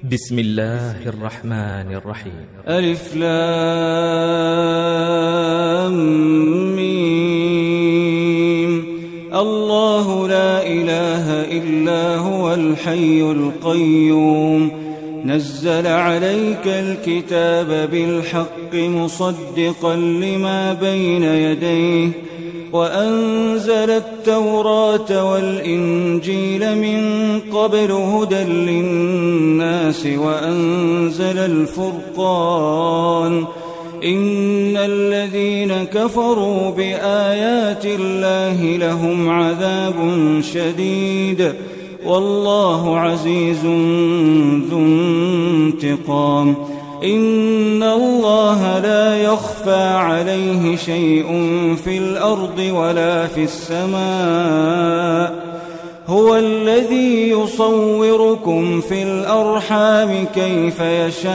بسم الله الرحمن الرحيم. ألف لام ميم. الله لا إله إلا هو الحي القيوم نزل عليك الكتاب بالحق مصدقا لما بين يديه وأنزل التوراة والإنجيل من قبل هدى للناس وأنزل الفرقان إن الذين كفروا بآيات الله لهم عذاب شديد والله عزيز ذو انتقام. إن الله لا يخفى عليه شيء في الأرض ولا في السماء هو الذي يصوركم في الأرحام كيف يشاء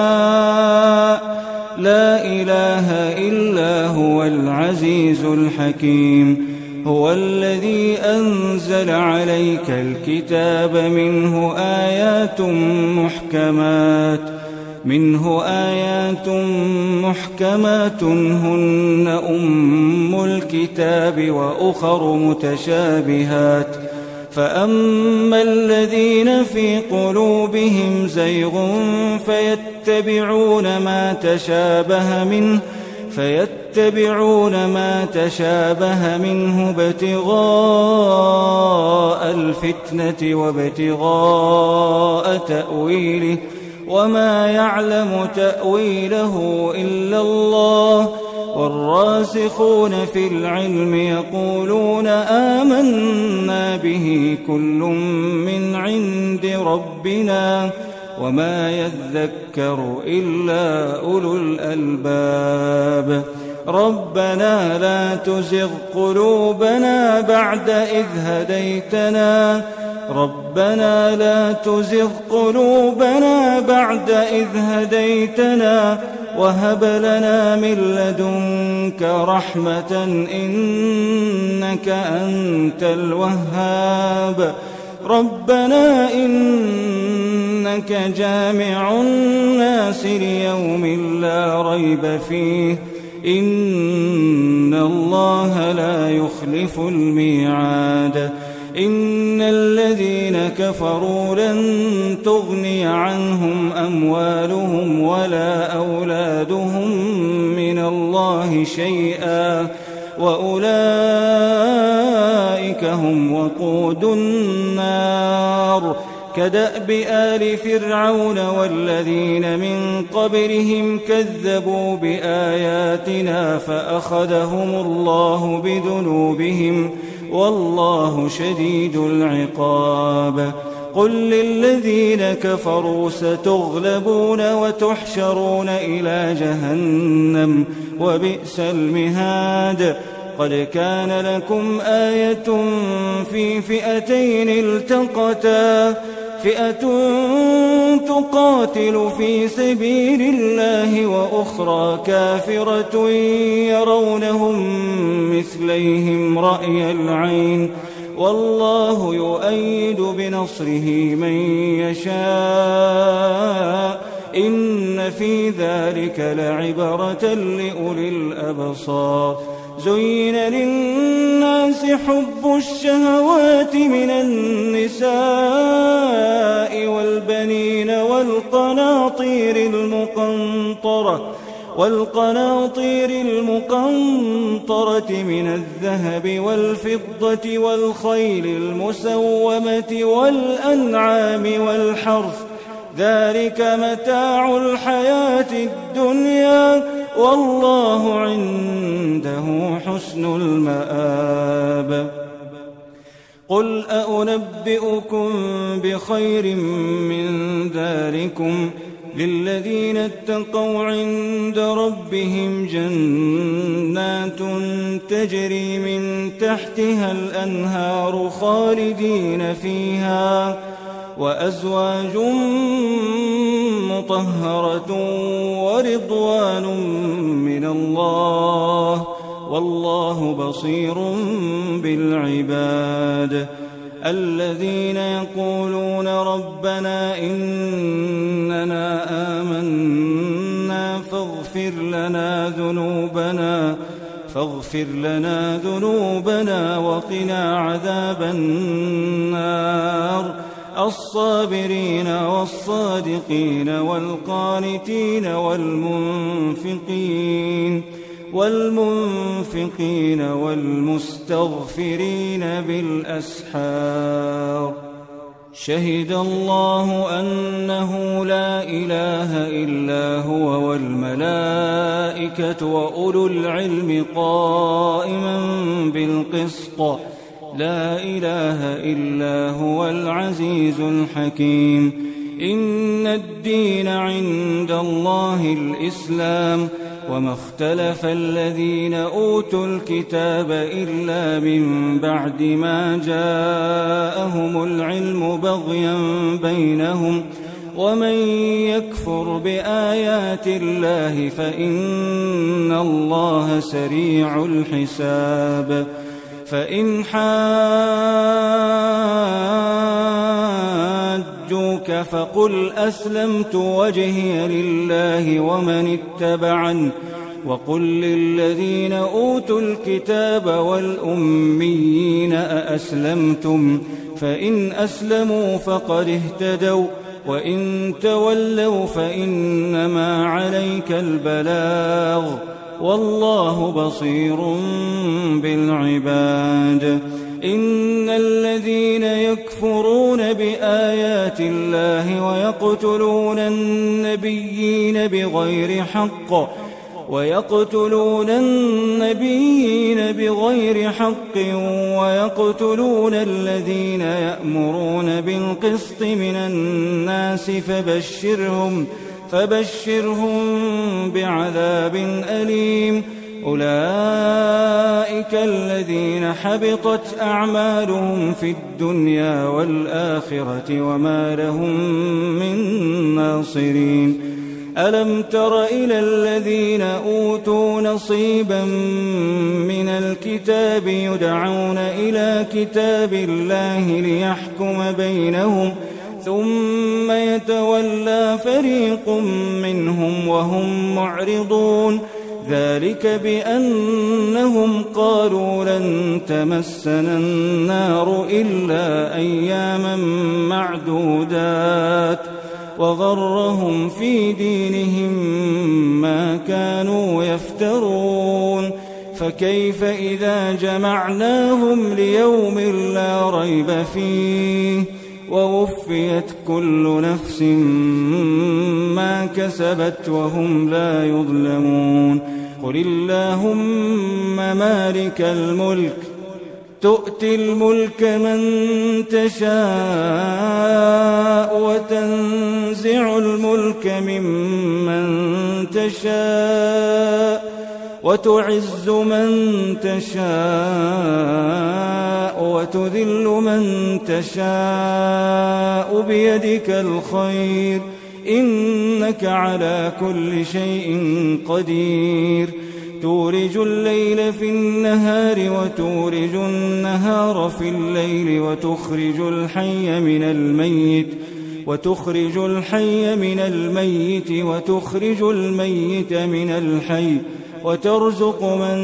لا إله إلا هو العزيز الحكيم. هو الذي أنزل عليك الكتاب منه آيات محكمات هن أم الكتاب وأخر متشابهات فأما الذين في قلوبهم زيغ فيتبعون ما تشابه منه ابتغاء الفتنة وابتغاء تأويله وما يعلم تأويله إلا الله والراسخون في العلم يقولون آمنا به كل من عند ربنا وما يذكر إلا أولو الألباب. ربنا لا تزغ قلوبنا بعد إذ هديتنا وهب لنا من لدنك رحمة إنك أنت الوهاب. ربنا إنك جامع الناس ليوم لا ريب فيه إن الله لا يخلف الميعاد. إن الذين كفروا لن تغني عنهم أموالهم ولا أولادهم من الله شيئا وأولئك هم وقود النار كدأب آل فرعون والذين من قبلهم كذبوا بآياتنا فأخذهم الله بذنوبهم والله شديد العقاب. قل للذين كفروا ستغلبون وتحشرون إلى جهنم وبئس المهاد. قد كان لكم آية في فئتين التقتا فئة تقاتل في سبيل الله وأخرى كافرة يرونهم مثليهم رأي العين والله يؤيد بنصره من يشاء إن في ذلك لعبرة لأولي الأبصار. زين للناس حب الشهوات من النساء والبنين والقناطير المقنطرة من الذهب والفضة والخيل المسومة والأنعام والحرث ذلك متاع الحياة الدنيا والله عنده حسن المآب. قل أنبئكم بخير من ذلكم للذين اتقوا عند ربهم جنات تجري من تحتها الأنهار خالدين فيها وأزواج مطهرة ورضوان من الله والله بصير بالعباد. الذين يقولون ربنا إن فاغفر لنا ذنوبنا وقنا عذاب النار. الصابرين والصادقين والقانتين والمنفقين والمستغفرين بالأسحار. شهد الله أنه لا إله إلا هو والملائكة وأولو العلم قائما بالقسط. لا إله إلا هو العزيز الحكيم. إن الدين عند الله الإسلام، وما اختلف الذين أوتوا الكتاب إلا من بعد ما جاءهم العلم بغيا بينهم. ومن يكفر بآيات الله فإن الله سريع الحساب. فإن حاجوك فقل أسلمت وجهي لله ومن اتبعني، وقل للذين أوتوا الكتاب والأميين أأسلمتم؟ فإن أسلموا فقد اهتدوا، وإن تولوا فإنما عليك البلاغ، والله بصير بالعباد. إن الذين يكفرون بآيات الله ويقتلون النبيين بغير حق ويقتلون الذين يأمرون بالقسط من الناس فبشرهم بعذاب أليم. أولئك الذين حبطت أعمالهم في الدنيا والآخرة وما لهم من ناصرين. ألم تر إلى الذين أوتوا نصيبا من الكتاب يدعون إلى كتاب الله ليحكم بينهم ثم يتولى فريق منهم وهم معرضون؟ ذلك بأنهم قالوا لن تمسنا النار إلا أياما معدودات، وغرهم في دينهم ما كانوا يفترون. فكيف إذا جمعناهم ليوم لا ريب فيه ووفيت كل نفس ما كسبت وهم لا يظلمون؟ قل اللهم مالك الملك تؤتي الملك من تشاء وتنزع الملك ممن تشاء وتعز من تشاء وتذل من تشاء بيدك الخير إنك على كل شيء قدير. تولج الليل في النهار وتولج النهار في الليل وتخرج الحي من الميت وتخرج الميت من الحي وترزق من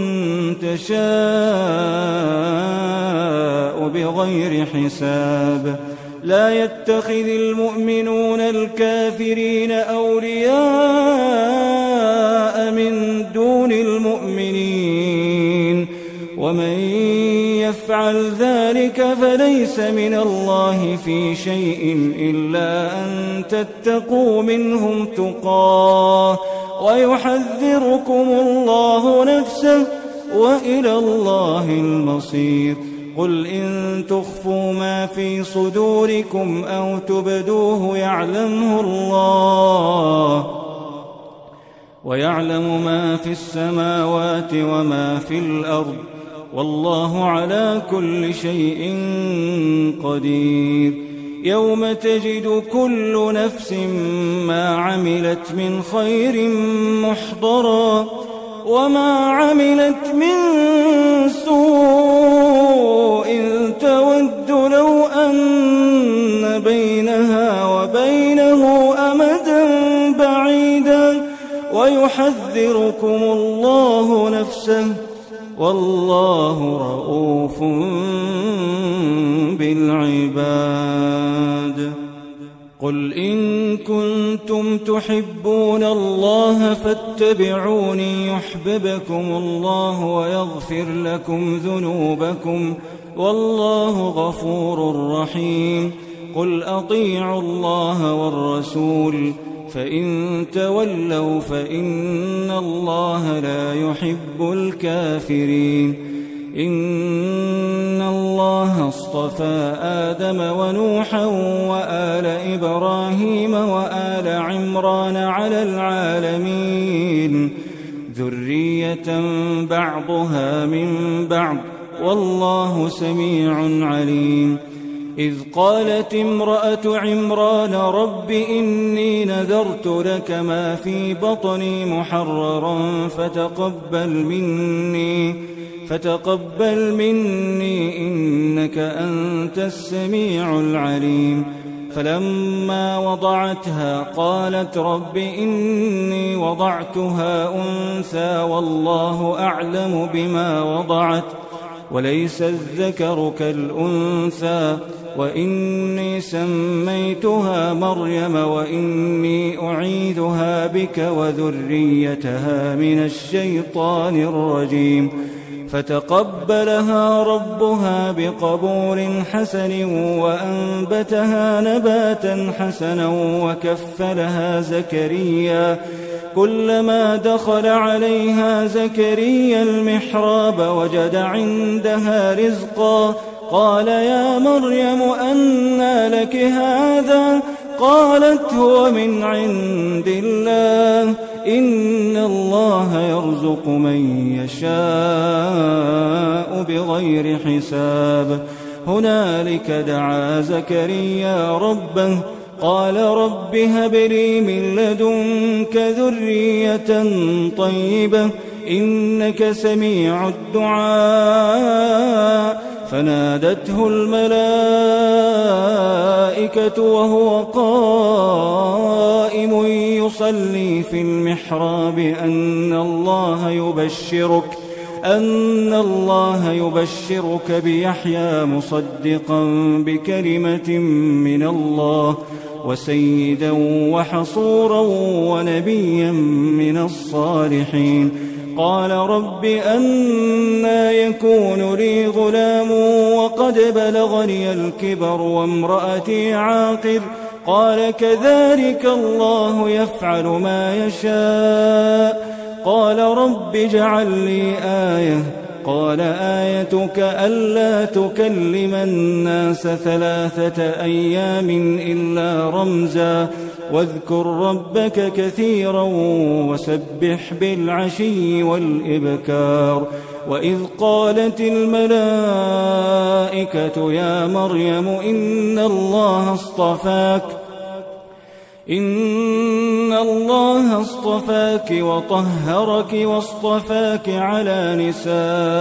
تشاء بغير حساب. لا يتخذ المؤمنون الكافرين أولياء من دون المؤمنين، ومن يفعل ذلك فليس من الله في شيء إلا أن تتقوا منهم تقاه ويحذركم الله نفسه وإلى الله المصير. قل إن تخفوا ما في صدوركم أو تبدوه يعلمه الله ويعلم ما في السماوات وما في الأرض والله على كل شيء قدير. يوم تجد كل نفس ما عملت من خير محضرا وما عملت من سوء تود لو أن بينها وبينه أمدا بعيدا ويحذركم الله نفسه والله رءوف بالعباد. قل إن كنتم تحبون الله فاتبعوني يحببكم الله ويغفر لكم ذنوبكم والله غفور رحيم. قل أطيعوا الله والرسول فإن تولوا فإن الله لا يحب الكافرين. إن الله اصطفى آدم ونوحا وآل إبراهيم وآل عمران على العالمين ذرية بعضها من بعض والله سميع عليم. إذ قالت امرأة عمران رب إني نذرت لك ما في بطني محررا فتقبل مني إنك أنت السميع العليم. فلما وضعتها قالت رب إني وضعتها أنثى والله أعلم بما وضعت وليس الذكر كالأنثى وإني سميتها مريم وإني أعيذها بك وذريتها من الشيطان الرجيم. فتقبلها ربها بقبول حسن وأنبتها نباتا حسنا وكفلها زكريا. كلما دخل عليها زكريا المحراب وجد عندها رزقا قال يا مريم أنى لك هذا؟ قالت هو من عند الله إن الله يرزق من يشاء بغير حساب. هنالك دعا زكريا ربه قال رب هب لي من لدنك ذرية طيبة إنك سميع الدعاء. فنادته الملائكة وهو قائم يصلي في المحراب أن الله يبشرك بيحيى مصدقا بكلمة من الله وسيدا وحصورا ونبيا من الصالحين. قال رب أنى يكون لي غلام وقد بلغني الكبر وامرأتي عاقر؟ قال كذلك الله يفعل ما يشاء. قال رب اجعل لي آية. قال آيتك ألا تكلم الناس 3 أيام إلا رمزا واذكر ربك كثيرا وسبح بالعشي والإبكار. وإذ قالت الملائكة يا مريم إن الله اصطفاك وطهرك واصطفاك على نساء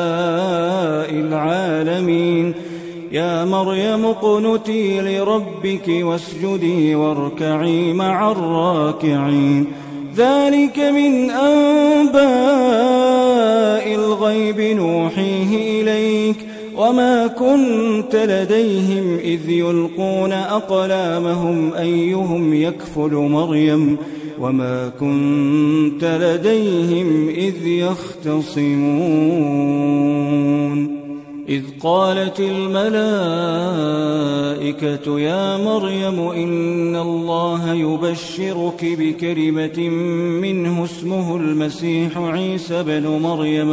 العالمين. يا مريم اقنتي لربك واسجدي واركعي مع الراكعين. ذلك من أنباء الغيب نوحيه إليك وما كنت لديهم إذ يلقون أقلامهم أيهم يكفل مريم وما كنت لديهم إذ يختصمون. إذ قالت الملائكة يا مريم إن الله يبشرك بكلمة منه اسمه المسيح عيسى بن مريم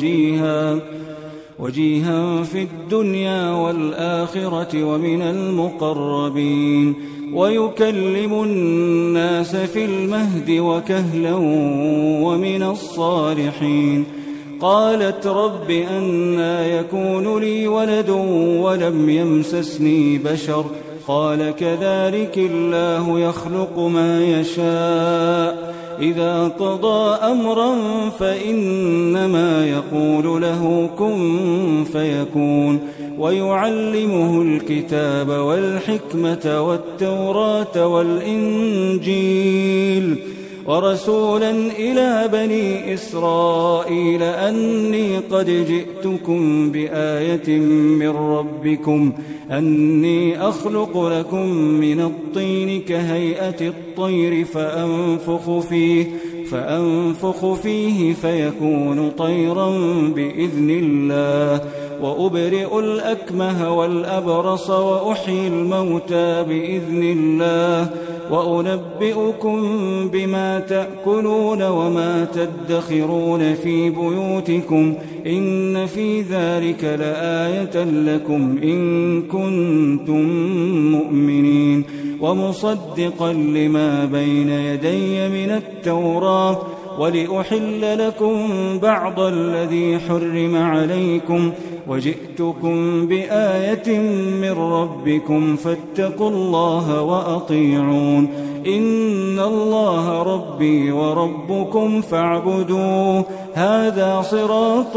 وجيها في الدنيا والآخرة ومن المقربين ويكلم الناس في المهد وكهلا ومن الصالحين. قالت رب أنى يكون لي ولد ولم يمسسني بشر؟ قال كذلك الله يخلق ما يشاء إذا قضى أمرا فإنما يقول له كن فيكون. ويعلمه الكتاب والحكمة والتوراة والإنجيل ورسولا إلى بني إسرائيل أني قد جئتكم بآية من ربكم أني أخلق لكم من الطين كهيئة الطير فأنفخ فيه فيكون طيرا بإذن الله وأبرئ الأكمه والأبرص وأحيي الموتى بإذن الله وأنبئكم بما تأكلون وما تدخرون في بيوتكم إن في ذلك لآية لكم إن كنتم مؤمنين ومصدقا لما بين يدي من التوراة ولأحل لكم بعض الذي حرم عليكم وجئتكم بآية من ربكم فاتقوا الله وأطيعون إن الله ربي وربكم فاعبدوه هذا صراط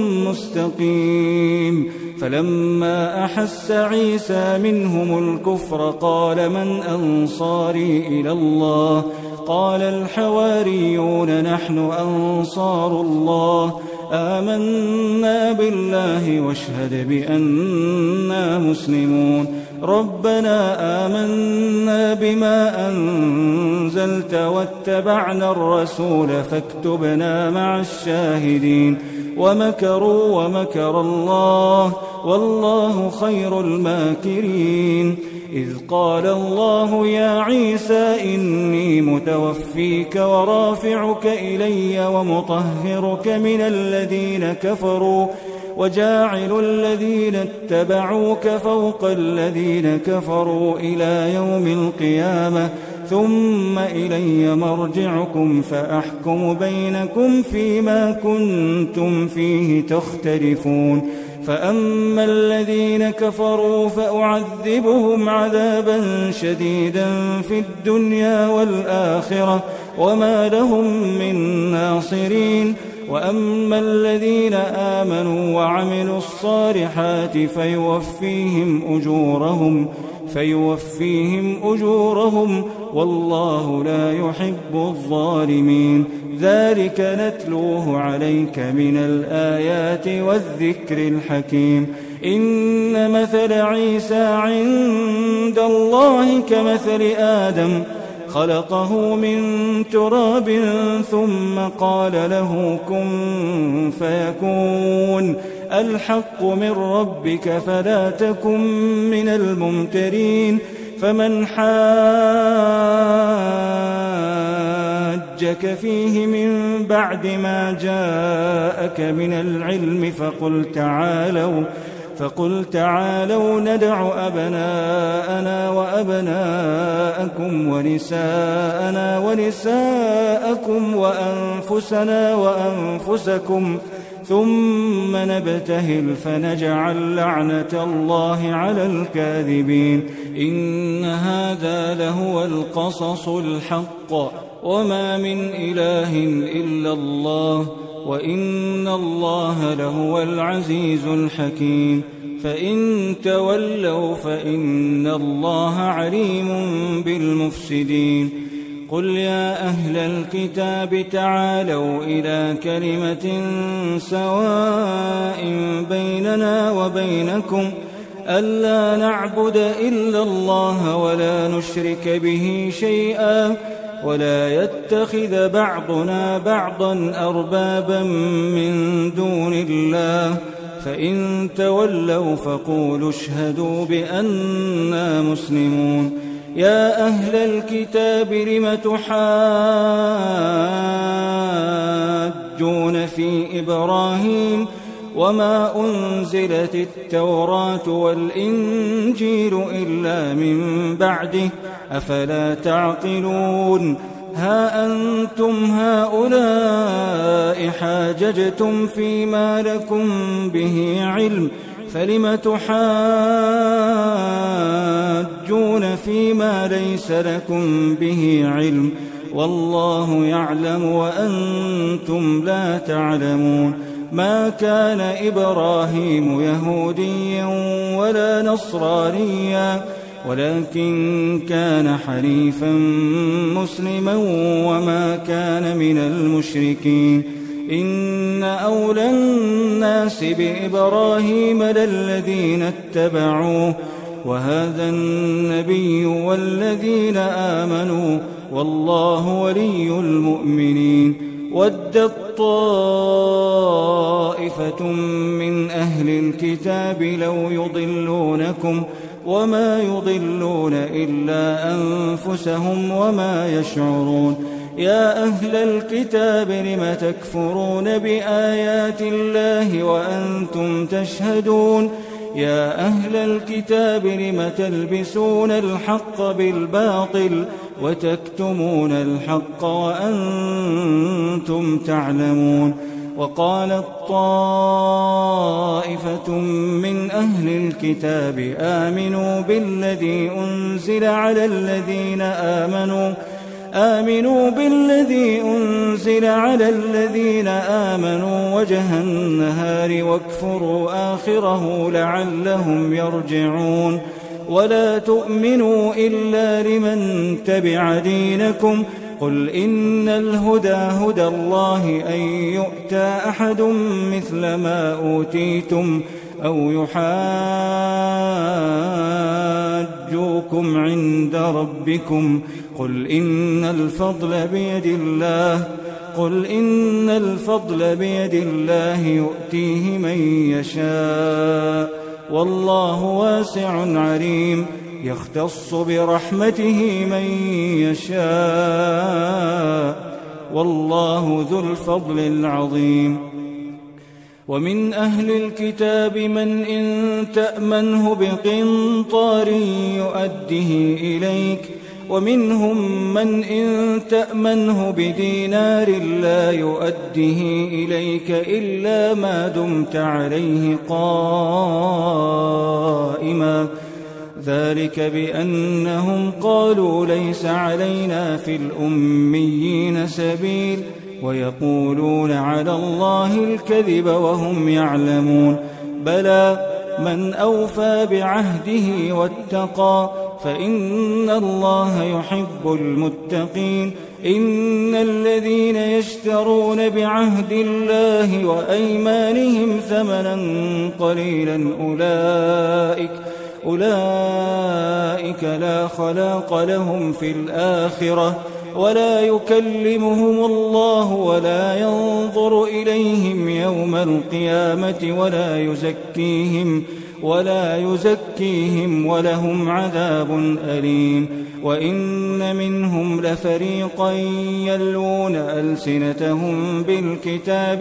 مستقيم فلما أحس عيسى منهم الكفر قال من أنصاري إلى الله قال الحواريون نحن أنصار الله آمنا بالله واشهد بأننا مسلمون ربنا آمنا بما أنزلت واتبعنا الرسول فاكتبنا مع الشاهدين ومكروا ومكر الله والله خير الماكرين إذ قال الله يا عيسى إني متوفيك ورافعك إلي ومطهرك من الذين كفروا وجاعل الذين اتبعوك فوق الذين كفروا إلى يوم القيامة ثم إلي مرجعكم فأحكم بينكم فيما كنتم فيه تختلفون فأما الذين كفروا فأعذبهم عذابا شديدا في الدنيا والآخرة وما لهم من ناصرين وأما الذين آمنوا وعملوا الصالحات فيوفيهم أجورهم والله لا يحب الظالمين ذلك نتلوه عليك من الآيات والذكر الحكيم إن مثل عيسى عند الله كمثل آدم خلقه من تراب ثم قال له كن فيكون الحق من ربك فلا تكن من الممترين فمن حاجك فيه من بعد ما جاءك من العلم فقل تعالوا ندع أبناءنا وأبناءكم ونساءنا ونساءكم وأنفسنا وأنفسكم ثم نبتهل فنجعل لعنة الله على الكاذبين إن هذا لهو القصص الحق وما من إله إلا الله وإن الله لهو العزيز الحكيم فإن تولوا فإن الله عليم بالمفسدين قل يا أهل الكتاب تعالوا إلى كلمة سواء بيننا وبينكم ألا نعبد إلا الله ولا نشرك به شيئا ولا يتخذ بعضنا بعضا أربابا من دون الله فإن تولوا فقولوا اشهدوا بأننا مسلمون يا أهل الكتاب لم تحاجون في إبراهيم وما أنزلت التوراة والإنجيل إلا من بعده أفلا تعقلون ها أنتم هؤلاء حاججتم فيما لكم به علم فلم تحاجون فيما ليس لكم به علم والله يعلم وأنتم لا تعلمون ما كان إبراهيم يهوديا ولا نصرانيا ولكن كان حنيفا مسلما وما كان من المشركين. إن أولى الناس بإبراهيم للذين اتبعوه وهذا النبي والذين آمنوا والله ولي المؤمنين. ودت طائفة من أهل الكتاب لو يضلونكم وما يضلون إلا أنفسهم وما يشعرون. يا أهل الكتاب لم تكفرون بآيات الله وأنتم تشهدون. يا أهل الكتاب لم تلبسون الحق بالباطل وتكتمون الحق وأنتم تعلمون. وقالت طائفة من أهل الكتاب آمنوا بالذي أنزل على الذين آمنوا وجه النهار واكفروا آخره لعلهم يرجعون. ولا تؤمنوا إلا لمن تبع دينكم. قل إن الهدى هدى الله أن يؤتى أحد مثل ما أوتيتم أو يحاجوكم عند ربكم. قل إن الفضل بيد الله يؤتيه من يشاء والله واسع عليم. يختص برحمته من يشاء والله ذو الفضل العظيم. ومن أهل الكتاب من إن تأمنه بقنطار يؤده إليك ومنهم من إن تأمنه بدينار لا يؤده إليك إلا ما دمت عليه قائما. ذلك بأنهم قالوا ليس علينا في الأميين سبيل ويقولون على الله الكذب وهم يعلمون. بلى من أوفى بعهده واتقى فإن الله يحب المتقين. إن الذين يشترون بعهد الله وأيمانهم ثمنا قليلا أولئك لا خلاق لهم في الآخرة ولا يكلمهم الله ولا ينظر إليهم يوم القيامة ولا يزكيهم ولهم عذاب أليم. وإن منهم لفريقا يلوون ألسنتهم بالكتاب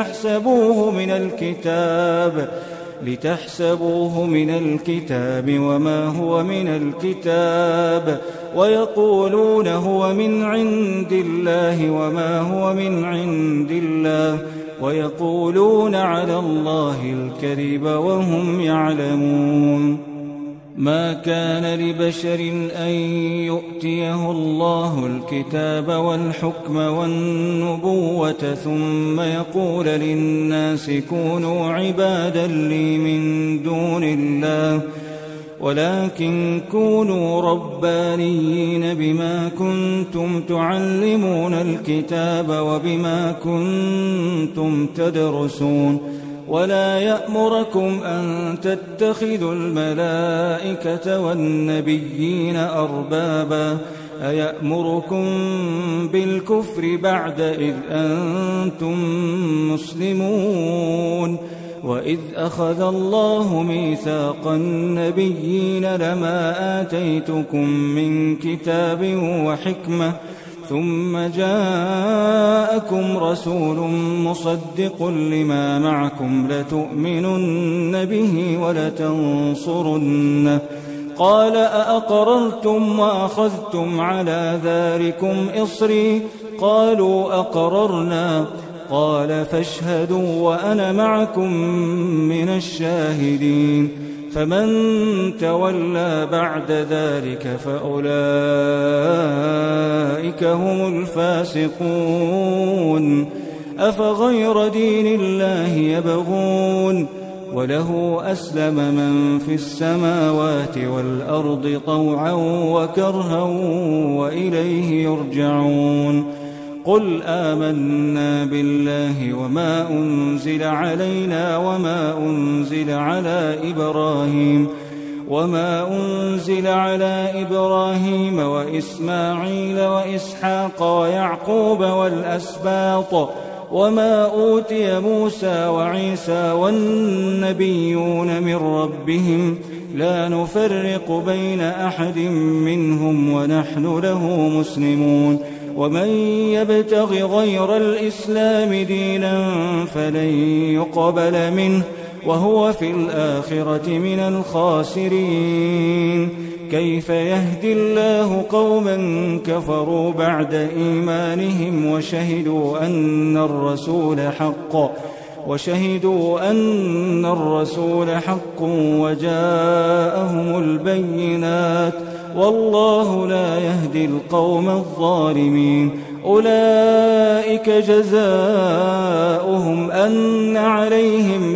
لتحسبوه من الكتاب وما هو من الكتاب ويقولون هو من عند الله وما هو من عند الله ويقولون على الله الكذب وهم يعلمون. ما كان لبشر أن يؤتيه الله الكتاب والحكم والنبوة ثم يقول للناس كونوا عبادا لي من دون الله ولكن كونوا ربانيين بما كنتم تعلمون الكتاب وبما كنتم تدرسون. ولا يأمركم أن تتخذوا الملائكة والنبيين أربابا أيأمركم بالكفر بعد إذ أنتم مسلمون. وإذ أخذ الله ميثاق النبيين لما آتيتكم من كتاب وحكمة ثم جاءكم رسول مصدق لما معكم لتؤمنن به ولتنصرنه قال أأقررتم وأخذتم على ذلكم إصري قالوا أقررنا قال فاشهدوا وأنا معكم من الشاهدين. فمن تولى بعد ذلك فأولئك هم الفاسقون. أفغير دين الله يبغون وله أسلم من في السماوات والأرض طوعا وكرها وإليه يرجعون قل آمنا بالله وما أنزل علينا وما أنزل على إبراهيم وإسماعيل وإسحاق ويعقوب والأسباط وما أوتي موسى وعيسى والنبيون من ربهم لا نفرق بين أحد منهم ونحن له مسلمون ومن يبتغ غير الإسلام دينا فلن يقبل منه وهو في الآخرة من الخاسرين كيف يهدي الله قوما كفروا بعد إيمانهم وشهدوا أن الرسول حق وجاءهم البينات والله لا يهدي القوم الظالمين أولئك جزاؤهم أن عليهم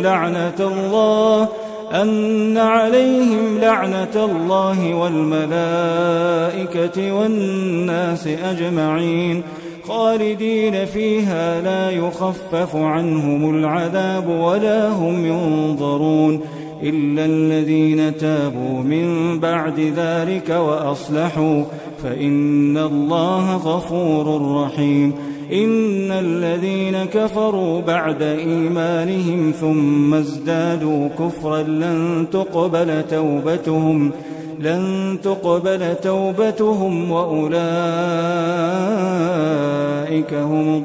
لعنة الله والملائكة والناس أجمعين خالدين فيها لا يخفف عنهم العذاب ولا هم ينظرون إلا الذين تابوا من بعد ذلك وأصلحوا فإن الله غفور رحيم إن الذين كفروا بعد إيمانهم ثم ازدادوا كفرا لن تقبل توبتهم وأولئك هم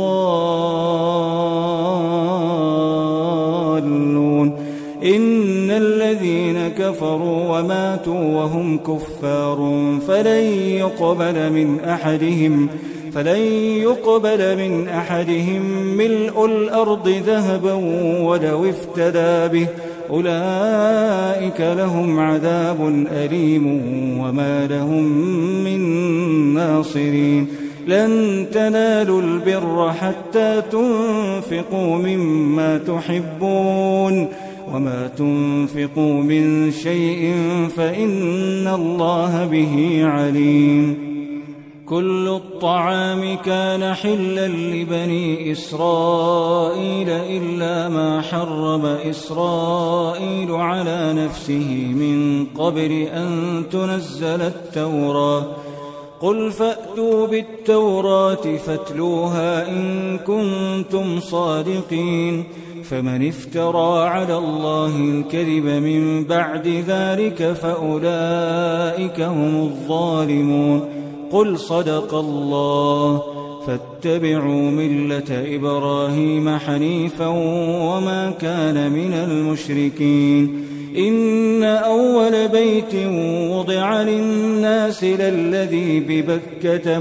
الضالون إن الذين كفروا وماتوا وهم كفار فلن يقبل من أحدهم ملء الأرض ذهبا ولو افتدى به أولئك لهم عذاب أليم وما لهم من ناصرين لن تنالوا البر حتى تنفقوا مما تحبون وما تنفقوا من شيء فإن الله به عليم كل الطعام كان حلا لبني إسرائيل إلا ما حرم إسرائيل على نفسه من قبل أن تنزل التوراة قل فأتوا بالتوراة فاتلوها إن كنتم صادقين فمن افترى على الله الكذب من بعد ذلك فأولئك هم الظالمون قل صدق الله فاتبعوا ملة إبراهيم حنيفا وما كان من المشركين إن أول بيت وضع للناس للذي ببكة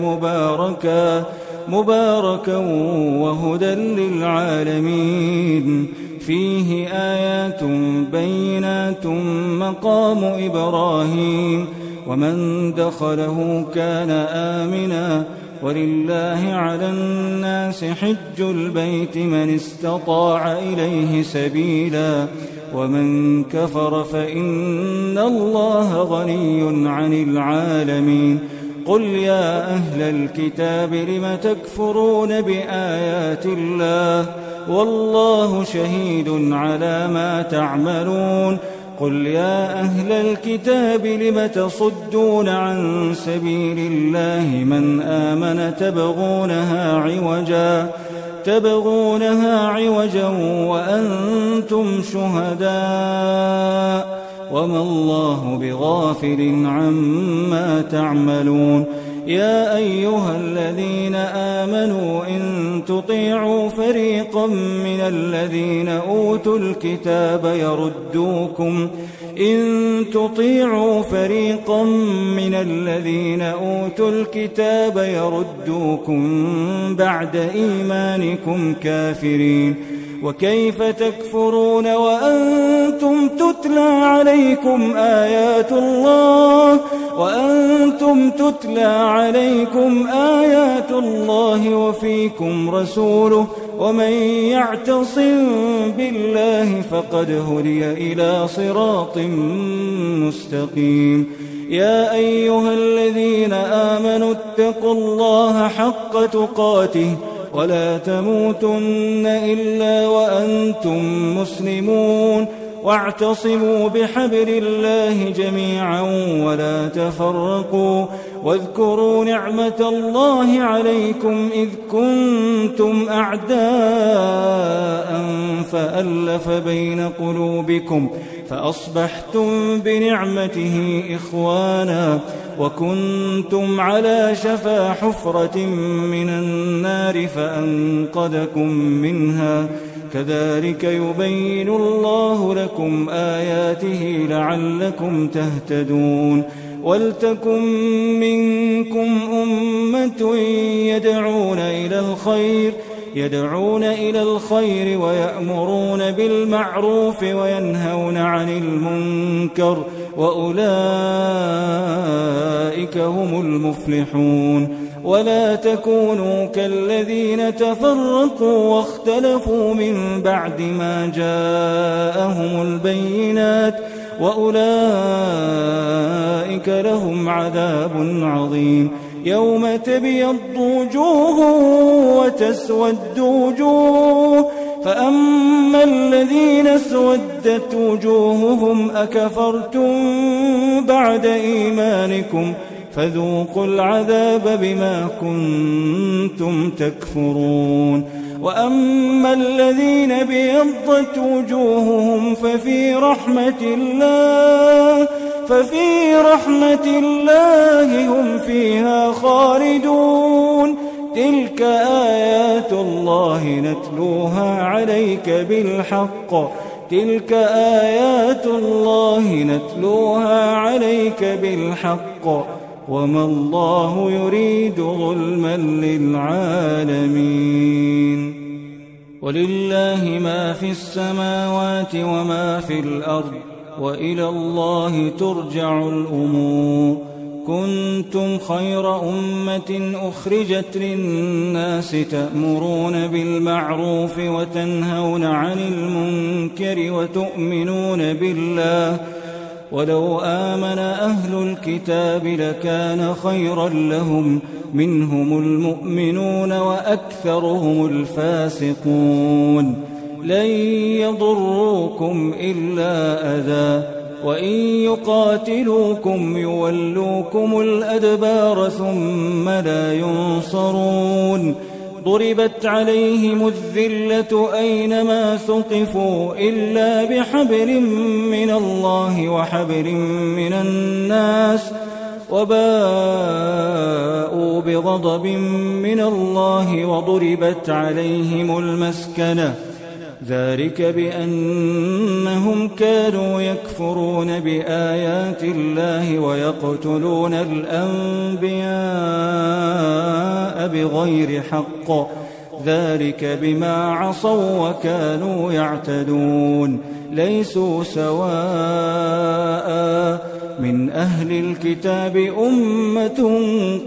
مباركا وهدى للعالمين فيه آيات بينات مقام إبراهيم ومن دخله كان آمنا ولله على الناس حج البيت من استطاع إليه سبيلا ومن كفر فإن الله غني عن العالمين قل يا أهل الكتاب لم تكفرون بآيات الله والله شهيد على ما تعملون قل يا أهل الكتاب لم تصدون عن سبيل الله من آمن تبغونها عوجا وأنتم شهداء وما الله بغافل عما تعملون يا أيها الذين آمنوا إن تطيعوا فريقا من الذين أوتوا الكتاب يردوكم بعد إيمانكم كافرين وكيف تكفرون وأنتم تتلى عليكم آيات الله وفيكم رسوله ومن يعتصم بالله فقد هدي إلى صراط مستقيم. يا أيها الذين آمنوا اتقوا الله حق تقاته ولا تموتن إلا وأنتم مسلمون، واعتصموا بحبل الله جميعا ولا تفرقوا، واذكروا نعمة الله عليكم إذ كنتم أعداء فألف بين قلوبكم فأصبحتم بنعمته إخوانا، وكنتم على شفا حفرة من النار فأنقذكم منها. كذلك يبين الله لكم آياته لعلكم تهتدون. ولتكن منكم أمة يدعون إلى الخير ويأمرون بالمعروف وينهون عن المنكر، وأولئك هم المفلحون. ولا تكونوا كالذين تفرقوا واختلفوا من بعد ما جاءهم البينات، وأولئك لهم عذاب عظيم. يوم تبيض وجوه وتسود وجوه، فأما الذين اسودت وجوههم أكفرتم بعد إيمانكم فذوقوا العذاب بما كنتم تكفرون. وأما الذين بيضت وجوههم ففي رحمة الله هم فيها خالدون. تلك آيات الله نتلوها عليك بالحق وما الله يريد ظلما للعالمين. ولله ما في السماوات وما في الأرض وإلى الله ترجع الأمور. كنتم خير أمة أخرجت للناس تأمرون بالمعروف وتنهون عن المنكر وتؤمنون بالله، ولو آمن أهل الكتاب لكان خيرا لهم، منهم المؤمنون وأكثرهم الفاسقون. لن يضروكم إلا أذى، وإن يقاتلوكم يولوكم الأدبار ثم لا ينصرون. ضربت عليهم الذلة أينما ثقفوا إلا بحبل من الله وحبل من الناس، وباءوا بغضب من الله وضربت عليهم المسكنة، ذلك بأنهم كانوا يكفرون بآيات الله ويقتلون الأنبياء بغير حق، ذلك بما عصوا وكانوا يعتدون. ليسوا سواء من أهل الكتاب أمة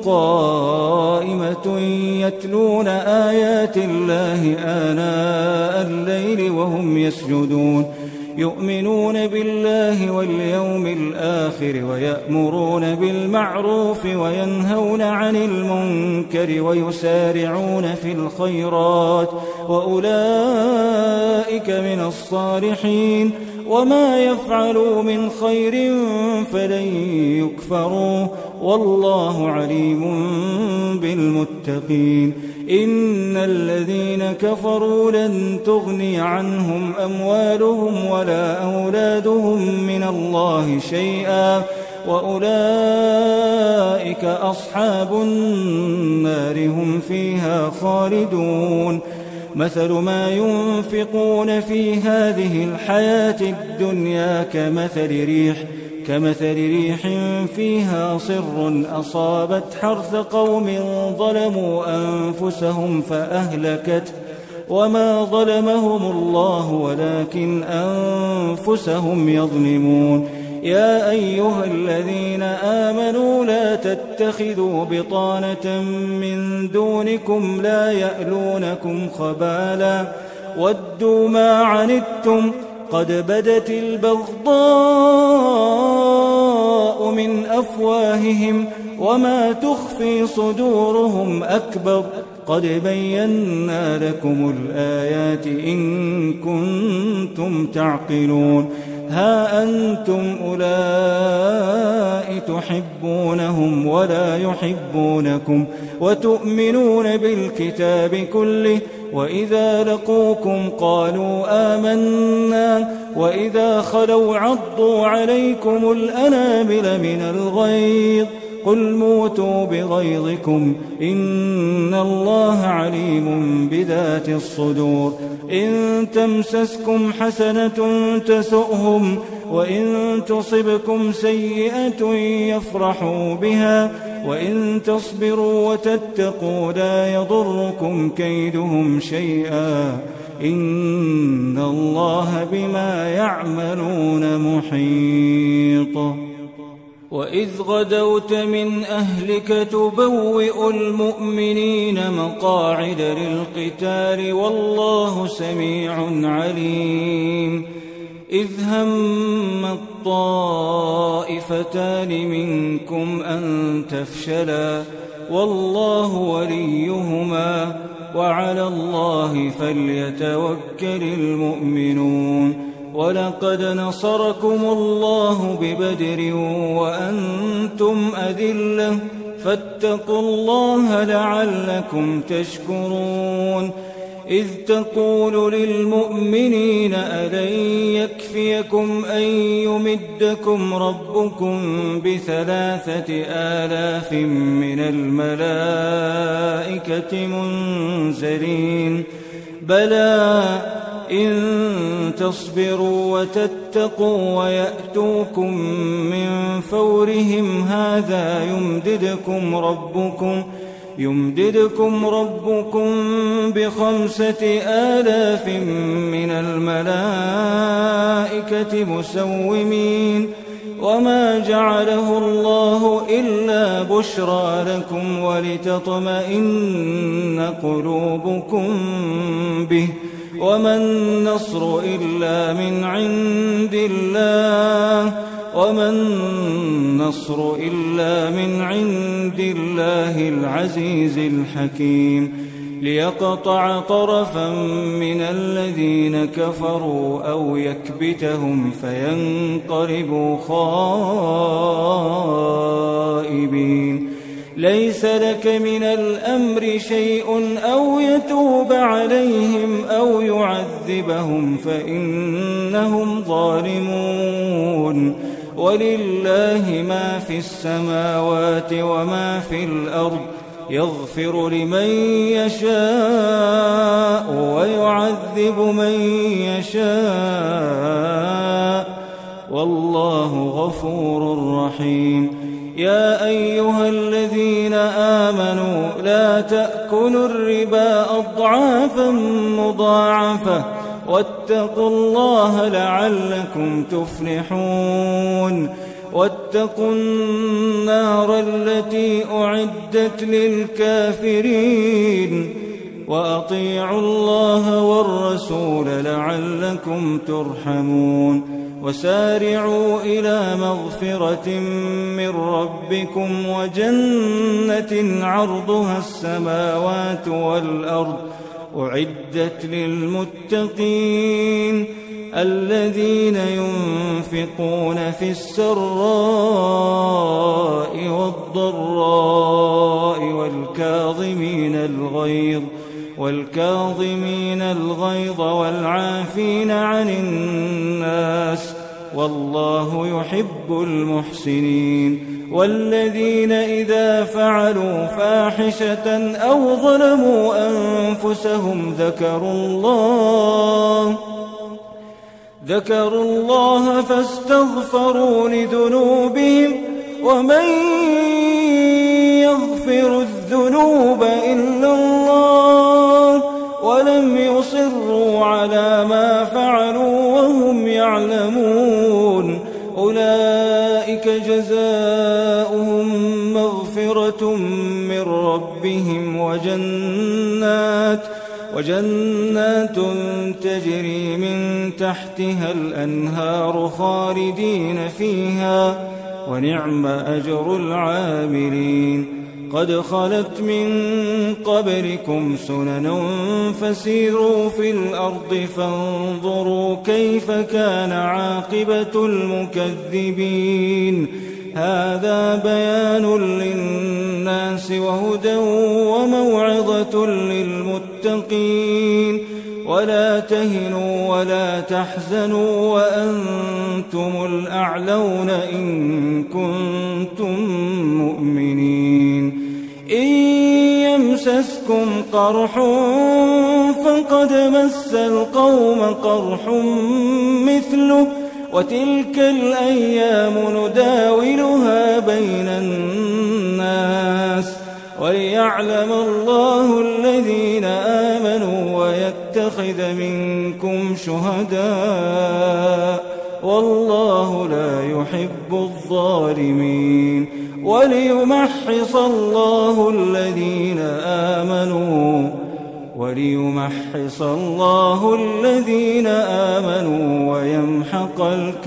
قائمة يتلون آيات الله آناء الليل وهم يسجدون، يؤمنون بالله واليوم الآخر ويأمرون بالمعروف وينهون عن المنكر ويسارعون في الخيرات، وأولئك من الصالحين. وما يفعلوا من خير فلن يكفروه، والله عليم بالمتقين. إن الذين كفروا لن تغني عنهم أموالهم ولا أولادهم من الله شيئا، وأولئك أصحاب النار هم فيها خالدون. مثل ما ينفقون في هذه الحياة الدنيا كمثل ريح فيها صر أصابت حرث قوم ظلموا أنفسهم فأهلكت، وما ظلمهم الله ولكن أنفسهم يظلمون. يا أيها الذين آمنوا لا تتخذوا بطانة من دونكم لا يألونكم خبالا ودوا ما عنتم قد بدت البغضاء من أفواههم وما تخفي صدورهم أكبر قد بينا لكم الآيات إن كنتم تعقلون ها أنتم أولئك تحبونهم ولا يحبونكم وتؤمنون بالكتاب كله وإذا لقوكم قالوا آمنا وإذا خلوا عضوا عليكم الأنامل من الغيظ قل موتوا بغيظكم إن الله عليم بذات الصدور إن تمسسكم حسنة تسؤهم وإن تصبكم سيئة يفرحوا بها وإن تصبروا وتتقوا لا يضركم كيدهم شيئا إن الله بما يعملون محيط وإذ غدوت من أهلك تبوئ المؤمنين مقاعد للقتال والله سميع عليم إذ هم الطائفتان منكم أن تفشلا والله وليهما وعلى الله فليتوكل المؤمنون ولقد نصركم الله ببدر وأنتم أذلة فاتقوا الله لعلكم تشكرون إذ تقول للمؤمنين ألن يكفيكم أن يمدكم ربكم ب3,000 من الملائكة منزلين بلى إن تصبروا وتتقوا ويأتوكم من فورهم هذا يمددكم ربكم ب5,000 من الملائكة مسومين وما جعله الله إلا بشرى لكم ولتطمئن قلوبكم به وما النصر إلا من عند الله العزيز الحكيم ليقطع طرفا من الذين كفروا أو يكبتهم فينقلبوا خائبين ليس لك من الأمر شيء أو يتوب عليهم أو يعذبهم فإنهم ظالمون ولله ما في السماوات وما في الأرض يغفر لمن يشاء ويعذب من يشاء والله غفور رحيم يا أيها الذين آمنوا لا تأكلوا الربا أضعافا مضاعفة واتقوا الله لعلكم تفلحون واتقوا النار التي أعدت للكافرين وأطيعوا الله والرسول لعلكم ترحمون وسارعوا إلى مغفرة من ربكم وجنة عرضها السماوات والأرض أعدت للمتقين الذين ينفقون في السراء والضراء والكاظمين الغيظ والعافين عن الناس والله يحب المحسنين والذين إذا فعلوا فاحشة أو ظلموا أنفسهم ذكروا الله فاستغفروا لذنوبهم ومن يغفر الذنوب إلا الله ولم يصروا على ما فعلوا وهم يعلمون أولئك مغفرة من ربهم وجنات تجري من تحتها الأنهار خالدين فيها ونعم أجر العاملين. قد خلت من قبلكم سنن فسيروا في الأرض فانظروا كيف كان عاقبة المكذبين. هذا بيان للناس وهدى وموعظة للمتقين. ولا تهنوا ولا تحزنوا وأنتم الأعلون إن كنتم مؤمنين. إن يمسسكم قرح فقد مس القوم قرح مثله وتلك الأيام نداولها بين الناس وليعلم الله الذين آمنوا ويتخذ منكم شهداء والله لا يحب الظالمين. وليمحص الله الذين آمنوا ويمحق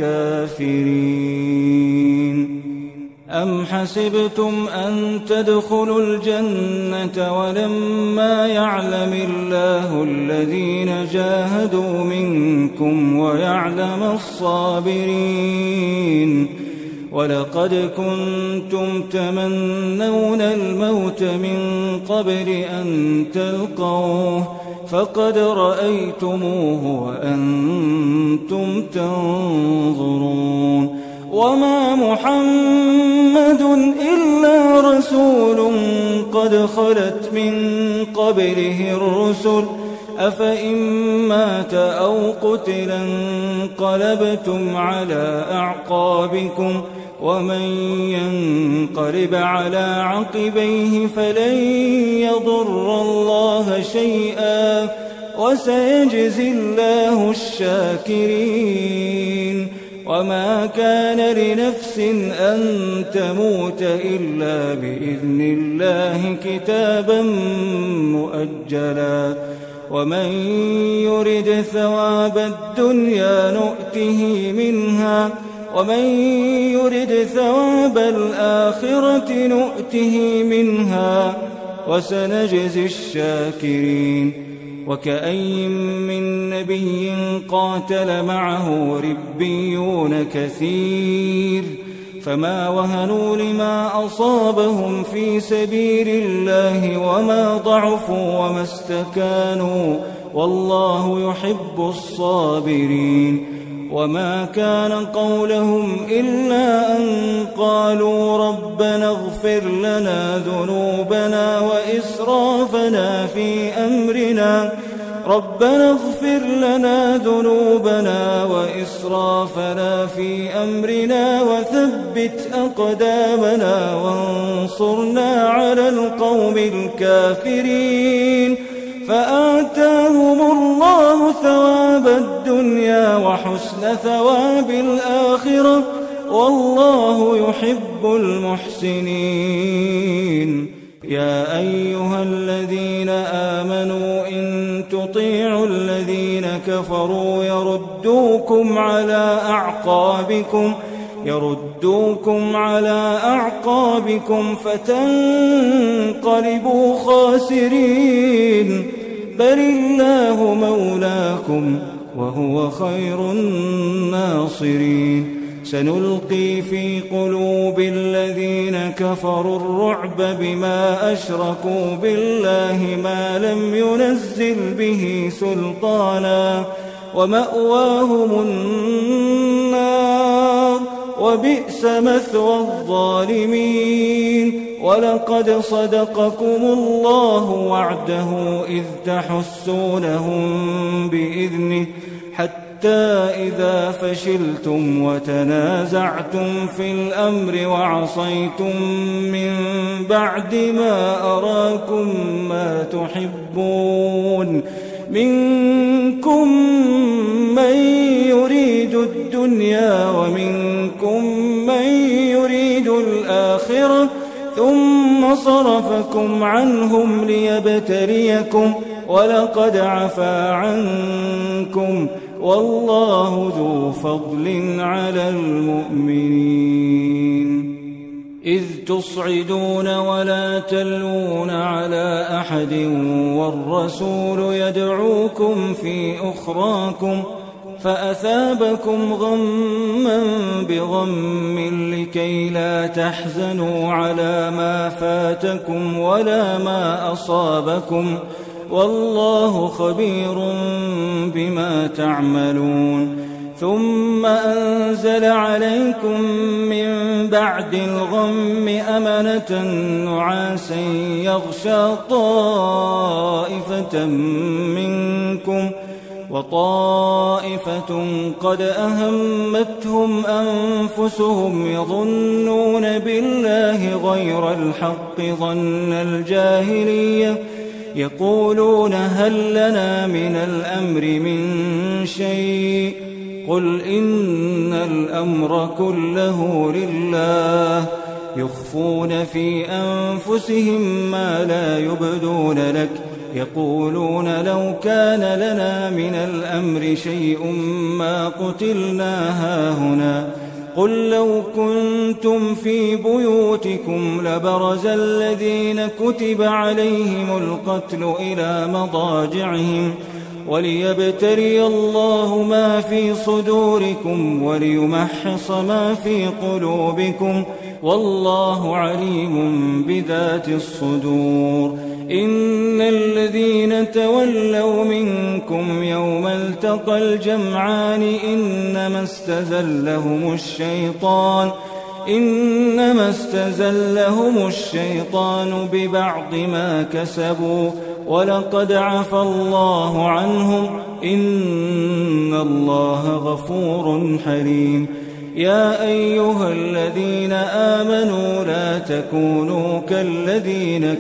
الكافرين. أم حسبتم أن تدخلوا الجنة ولما يعلم الله الذين جاهدوا منكم ويعلم الصابرين. ولقد كنتم تمنون الموت من قبل أن تلقوه فقد رأيتموه وأنتم تنظرون. وما محمد إلا رسول قد خلت من قبله الرسل أفإن مات أو قتلا انقلبتم على أعقابكم ومن ينقلب على عقبيه فلن يضر الله شيئا وسيجزي الله الشاكرين. وما كان لنفس أن تموت إلا بإذن الله كتابا مؤجلا. ومن يرد ثواب الدنيا نؤته منها ومن يرد ثواب الآخرة نؤته منها وسنجزي الشاكرين. وكأي من نبي قاتل معه ربيون كثير فما وهنوا لما أصابهم في سبيل الله وما ضعفوا وما استكانوا والله يحب الصابرين. وما كان قولهم إلا أن قالوا ربنا اغفر لنا ذنوبنا وإسرافنا في أمرنا وثبت أقدامنا وانصرنا على القوم الكافرين. فآتاهم الله ثواب الدنيا وحسن ثواب الآخرة والله يحب المحسنين. يا أيها الذين آمنوا إن تطيعوا الذين كفروا يردوكم على أعقابكم فتنقلبوا خاسرين. بل الله مولاكم وهو خير الناصرين. سنلقي في قلوب الذين كفروا الرعب بما أشركوا بالله ما لم ينزل به سلطانا ومأواهم النار وبئس مثوى الظالمين. ولقد صدقكم الله وعده إذ تحسونهم بإذنه حتى إذا فشلتم وتنازعتم في الأمر وعصيتم من بعد ما أراكم ما تحبون منكم من يريد الدنيا ومنكم من يريد الآخرة ثم صرفكم عنهم ليبتليكم ولقد عفا عنكم والله ذو فضل على المؤمنين. إذ تصعدون ولا تلوون على أحد والرسول يدعوكم في أخراكم فأثابكم غما بغم لكي لا تحزنوا على ما فاتكم ولا ما أصابكم والله خبير بما تعملون. ثم أنزل عليكم من بعد الغم أمنة نعاسا يغشى طائفة منكم وطائفة قد أهمتهم أنفسهم يظنون بالله غير الحق ظن الجاهلية يقولون هل لنا من الأمر من شيء قل إن الأمر كله لله يخفون في أنفسهم ما لا يبدون لك يقولون لو كان لنا من الأمر شيء ما قتلنا هاهنا قل لو كنتم في بيوتكم لبرز الذين كتب عليهم القتل إلى مضاجعهم وليبتلي الله ما في صدوركم وليمحص ما في قلوبكم والله عليم بذات الصدور. إن الذين تولوا منكم يوم التقى الجمعان إنما استزلهم الشيطان ببعض ما كسبوا ولقد عفى الله عنهم إن الله غفور حليم. يا أيها الذين آمنوا لا تكونوا كالذين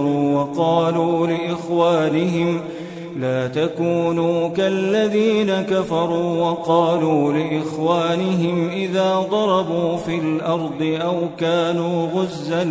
كفروا وقالوا لإخوانهم إذا ضربوا في الأرض أو كانوا غزا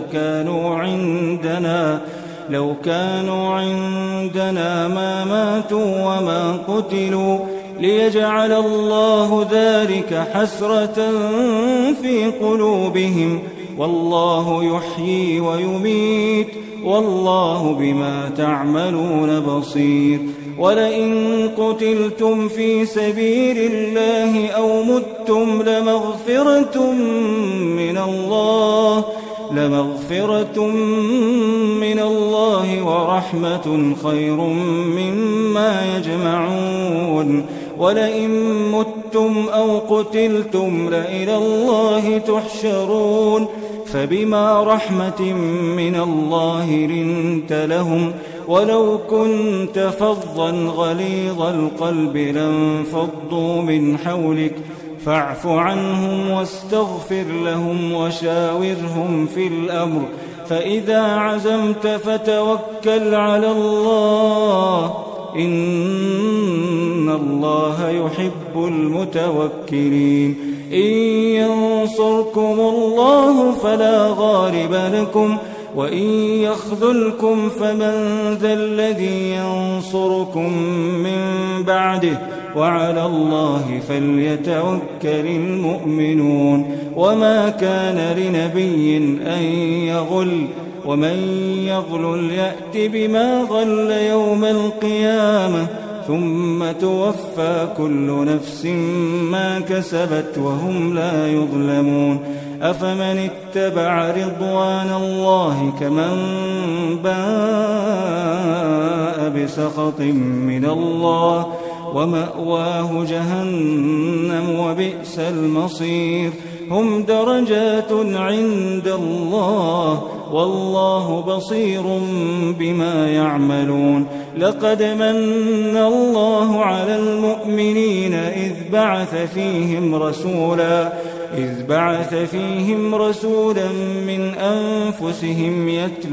لو كانوا عندنا ما ماتوا وما قتلوا ليجعل الله ذلك حسرة في قلوبهم والله يحيي ويميت والله بما تعملون بصير. ولئن قتلتم في سبيل الله أو متم لمغفرة من الله ورحمة خير مما يجمعون. ولئن متم أو قتلتم لإلى الله تحشرون. فبما رحمة من الله لنت لهم ولو كنت فظا غليظ القلب لانفضوا من حولك فاعف عنهم واستغفر لهم وشاورهم في الأمر فإذا عزمت فتوكل على الله إن الله يحب المتوكلين. إن ينصركم الله فلا غالب لكم وإن يخذلكم فمن ذا الذي ينصركم من بعده وعلى الله فليتوكل المؤمنون. وما كان لنبي أن يغل ومن يغل يأت بما غل يوم القيامة ثم توفى كل نفس ما كسبت وهم لا يظلمون. أفمن اتبع رضوان الله كمن باء بسخط من الله ومأواه جهنم وبئس المصير. هم درجات عند الله والله بصير بما يعملون. لقد من الله على المؤمنين إذ بعث فيهم رسولا من أنفسهم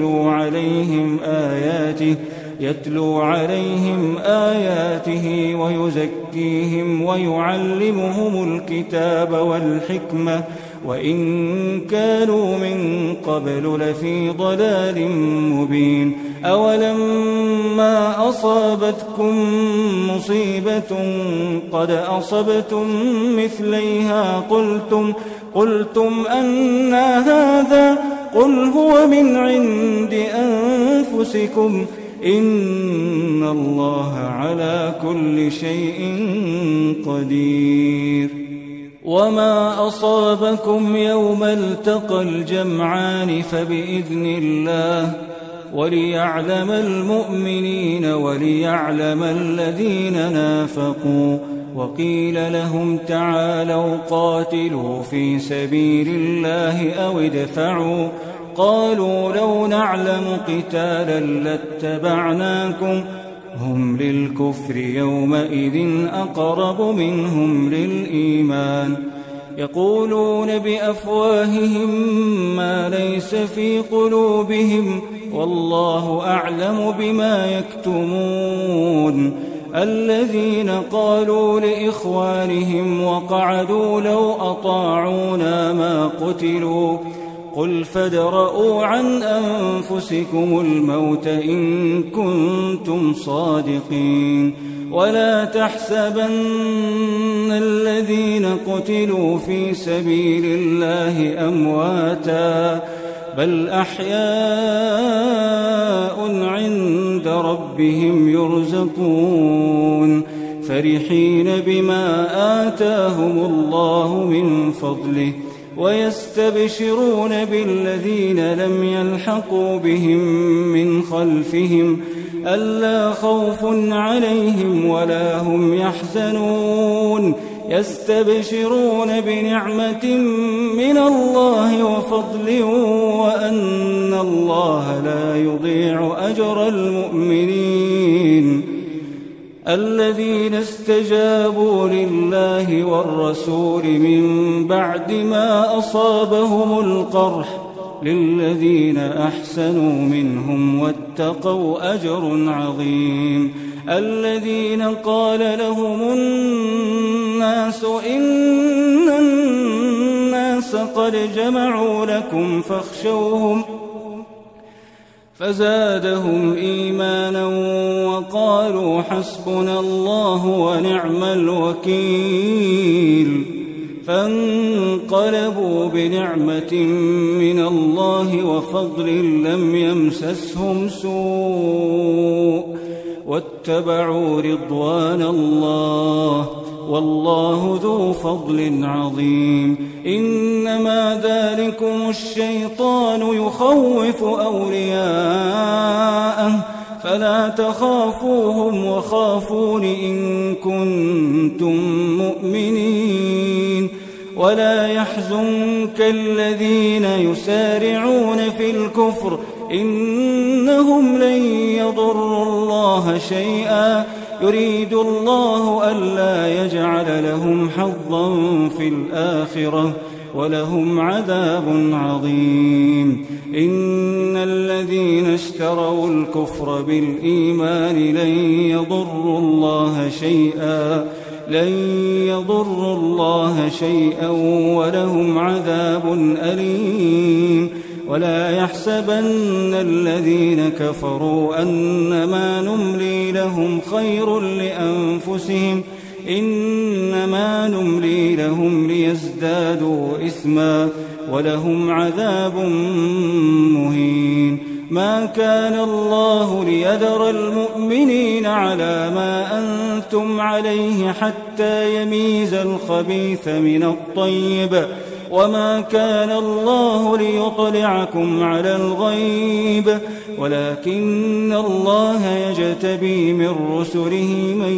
يتلو عليهم آياته ويزكيهم ويعلمهم الكتاب وإن كانوا من قبل لفي ضلال مبين أولما أصابتكم مصيبة قد أصبتم مثليها قلتم أنى هذا قل هو من عند أنفسكم إن الله على كل شيء قدير وما أصابكم يوم التقى الجمعان فبإذن الله وليعلم المؤمنين وليعلم الذين نافقوا وقيل لهم تعالوا قاتلوا في سبيل الله أو ادفعوا قالوا لو نعلم قتالا لاتبعناكم هم للكفر يومئذ أقرب منهم للإيمان يقولون بأفواههم ما ليس في قلوبهم والله أعلم بما يكتمون الذين قالوا لإخوانهم وقعدوا لو أطاعونا ما قتلوا قل فادرءوا عن أنفسكم الموت إن كنتم صادقين ولا تحسبن الذين قتلوا في سبيل الله أمواتا بل أحياء عند ربهم يرزقون فرحين بما آتاهم الله من فضله ويستبشرون بالذين لم يلحقوا بهم من خلفهم ألا خوف عليهم ولا هم يحزنون يستبشرون بنعمة من الله وفضل وأن الله لا يضيع أجر المؤمنين الذين استجابوا لله والرسول من بعد ما أصابهم القرح للذين أحسنوا منهم واتقوا أجر عظيم الذين قال لهم الناس إن الناس قد جمعوا لكم فاخشوهم فزادهم إيمانا وقالوا حسبنا الله ونعم الوكيل فانقلبوا بنعمة من الله وفضل لم يمسسهم سوء واتبعوا رضوان الله والله ذو فضل عظيم إنما ذلكم الشيطان يخوف أولياءه فلا تخافوهم وخافون إن كنتم مؤمنين ولا يحزنك الذين يسارعون في الكفر إنهم لن يضروا الله شيئا يريد الله ألا يجعل لهم حظا في الآخرة ولهم عذاب عظيم إن الذين اشتروا الكفر بالإيمان لن يضروا الله شيئا ولهم عذاب أليم ولا يحسبن الذين كفروا أنما نملي لهم خير لأنفسهم إنما نملي لهم ليزدادوا إثما ولهم عذاب مهين ما كان الله ليذر المؤمنين على ما أنتم عليه حتى يميز الخبيث من الطيب وما كان الله ليطلعكم على الغيب ولكن الله يجتبي من رسله من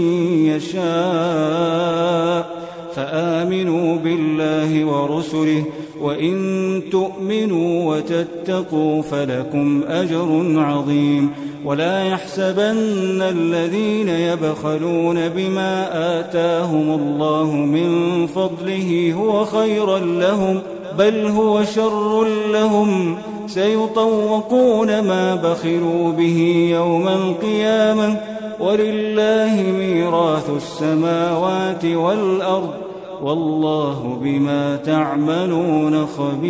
يشاء فآمنوا بالله ورسله وإن تؤمنوا وتتقوا فلكم أجر عظيم ولا يحسبن الذين يبخلون بما آتاهم الله من فضله هو خيرا لهم بل هو شر لهم سيطوقون ما بخلوا به يوم القيامة ولله ميراث السماوات والأرض والله بما تعملون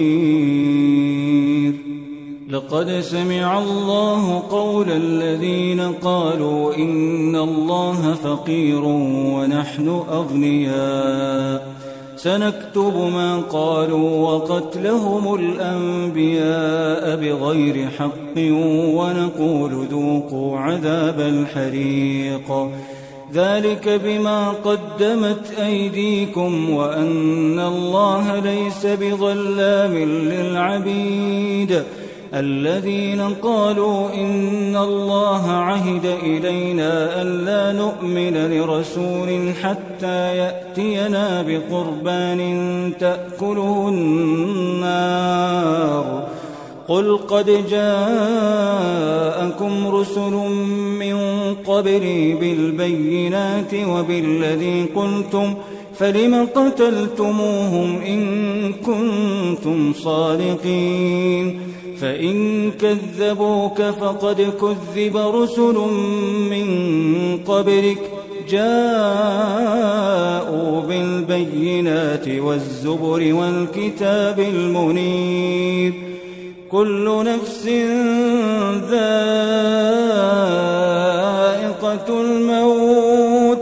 خبير. لقد سمع الله قول الذين قالوا إن الله فقير ونحن أغنياء سنكتب ما قالوا وقتلهم الأنبياء بغير حق ونقول ذوقوا عذاب الحريق ذلك بما قدمت أيديكم وأن الله ليس بظلام للعبيد. الذين قالوا إن الله عهد إلينا ألا نؤمن لرسول حتى يأتينا بقربان تأكله النار قل قد جاءكم رسل من قبلي بالبينات وبالذي قلتم فلم قتلتموهم إن كنتم صادقين. فإن كذبوك فقد كذب رسل من قبلك جاءوا بالبينات والزبر والكتاب المنير. كل نفس ذائقة الموت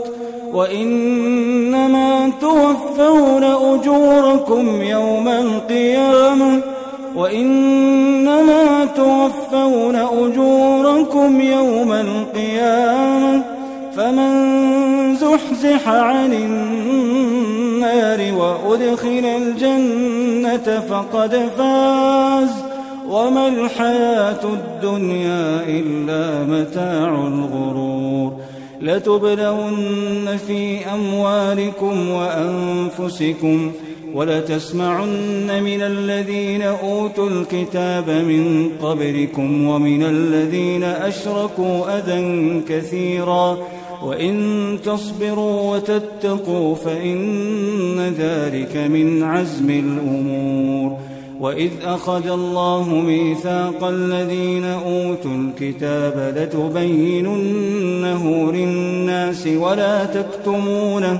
وإنما توفون أجوركم يوم القيامة فمن زحزح عن النار وأدخل الجنة فقد فاز وما الحياة الدنيا إلا متاع الغرور. لتبلون في أموالكم وأنفسكم ولتسمعن من الذين أوتوا الكتاب من قبلكم ومن الذين أشركوا أذى كثيرا وإن تصبروا وتتقوا فإن ذلك من عزم الأمور. وإذ أخذ الله ميثاق الذين أوتوا الكتاب لتبيننه للناس ولا تكتمونه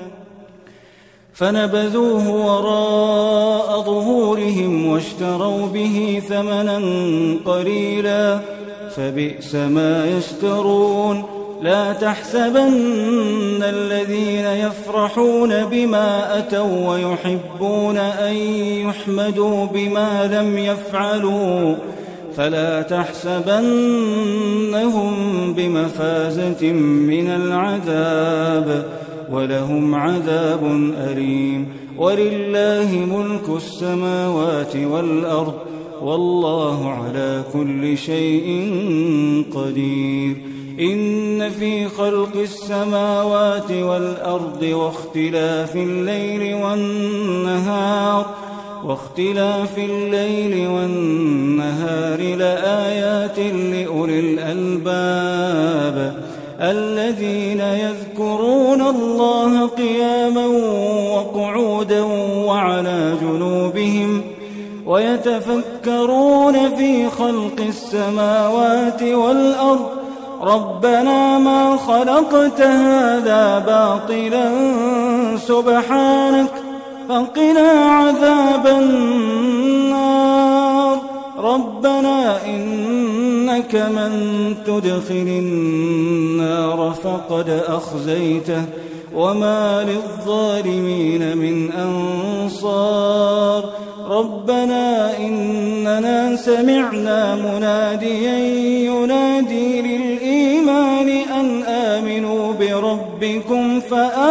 فنبذوه وراء ظهورهم واشتروا به ثمنا قليلا فبئس ما يشترون. لا تحسبن الذين يفرحون بما أتوا ويحبون أن يحمدوا بما لم يفعلوا فلا تحسبنهم بمفازة من العذاب ولهم عذاب أليم. ولله ملك السماوات والأرض والله على كل شيء قدير. إن في خلق السماوات والأرض واختلاف الليل والنهار لآيات لأولي الألباب الذين يذكرون الله قياما وقعودا وعلى جنوبهم ويتفكرون في خلق السماوات والأرض ربنا ما خلقت هذا باطلا سبحانك فقنا عذاب النار. ربنا إنك من تدخل النار فقد أخزيته وما للظالمين من أنصار. ربنا إننا سمعنا مناديا ينادي للإيمان أن آمنوا بربكم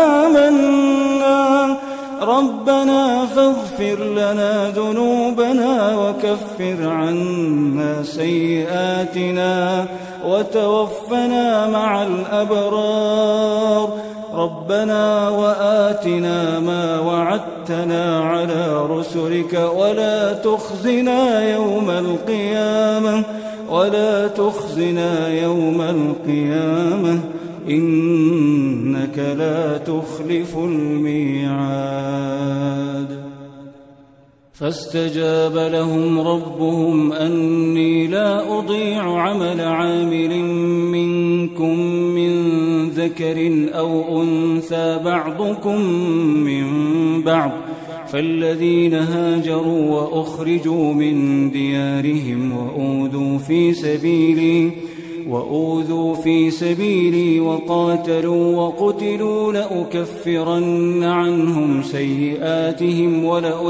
فآمنا ربنا فاغفر لنا ذنوبنا وكفر عنا سيئاتنا وتوفنا مع الأبرار. ربنا وآتنا ما وعدتنا على رسلك ولا تخزنا يوم القيامة إنك لا تخلف الميعاد. فاستجاب لهم ربهم أني لا أضيع عمل عامل منكم من ذكر أو أنثى بعضكم من بعض فالذين هاجروا وأخرجوا من ديارهم وأوذوا في سبيلي وقاتلوا وقتلوا لأكفرن عنهم سيئاتهم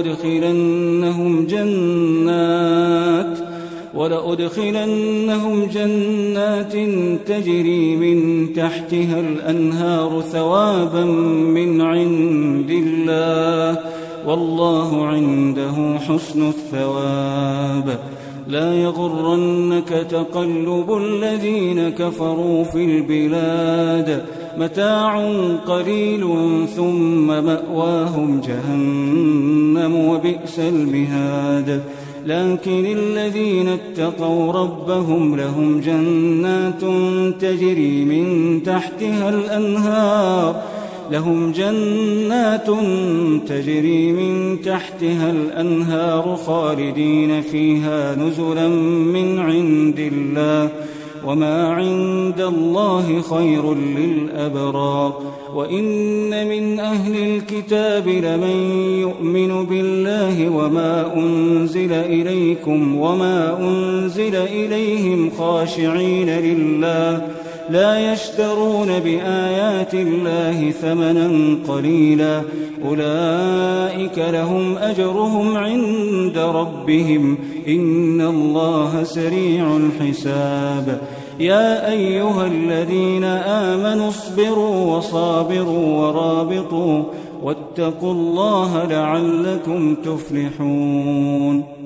ولأدخلنهم جنات تجري من تحتها الأنهار ثوابا من عند الله والله عنده حسن الثواب. لا يغرنك تقلب الذين كفروا في البلاد متاع قليل ثم مأواهم جهنم وبئس المهاد. لكن الذين اتقوا ربهم لهم جنات تجري من تحتها الأنهار خالدين فيها نزلا من عند الله وما عند الله خير للأبرار. وإن من أهل الكتاب لمن يؤمن بالله وما أنزل إليكم وما أنزل إليهم خاشعين لله لا يشترون بآيات الله ثمنا قليلا أولئك لهم أجرهم عند ربهم إن الله سريع الحساب. يا أيها الذين آمنوا اصبروا وصابروا ورابطوا واتقوا الله لعلكم تفلحون.